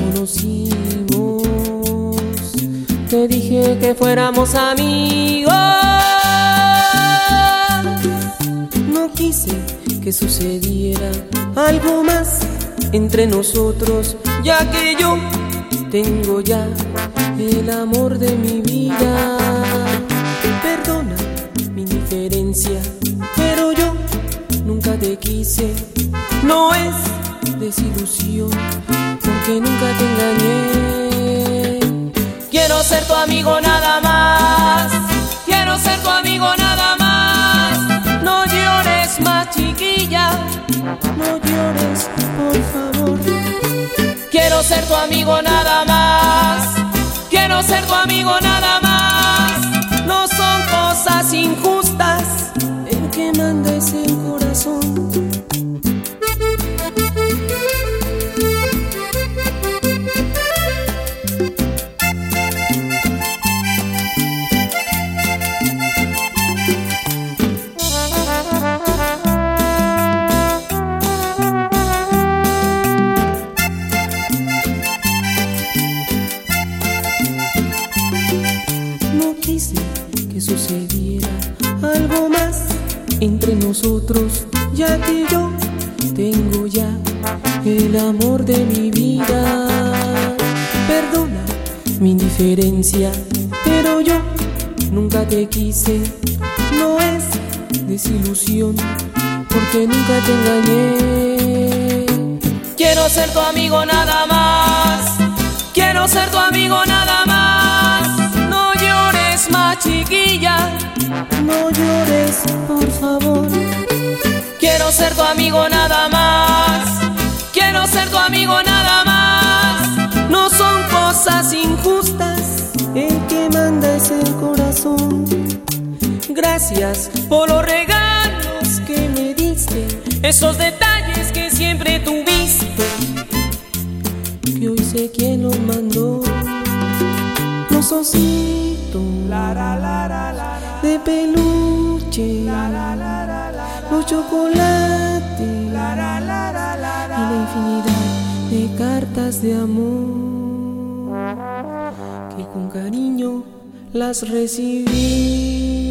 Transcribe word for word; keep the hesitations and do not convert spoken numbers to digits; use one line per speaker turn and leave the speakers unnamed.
conocimos, te dije que fuéramos amigos. No quise que sucediera algo más entre nosotros, ya que yo tengo ya el amor de mi vida. Perdona mi indiferencia, pero yo nunca te quise. No es desilusión, porque nunca te engañé. Quiero ser tu amigo nada más, quiero ser tu amigo nada más. No llores más, chiquilla, no llores, por favor. Quiero ser tu amigo nada más, quiero ser tu amigo nada más. No son cosas injustas, el que manda es el corazón. Que sucediera algo más entre nosotros, ya que yo tengo ya el amor de mi vida. Perdona mi indiferencia, pero yo nunca te quise. No es desilusión, porque nunca te engañé. Quiero ser tu amigo nada más, quiero ser tu amigo nada más. No llores más, chiquilla, no llores, por favor. Quiero ser tu amigo nada más, quiero ser tu amigo nada más. No son cosas injustas, el que manda es el corazón. Gracias por los regalos que me diste, esos detalles que siempre tuviste, que hoy sé quién los mandó. Los ositos de peluche, los chocolates y la infinidad de cartas de amor que con cariño las recibí.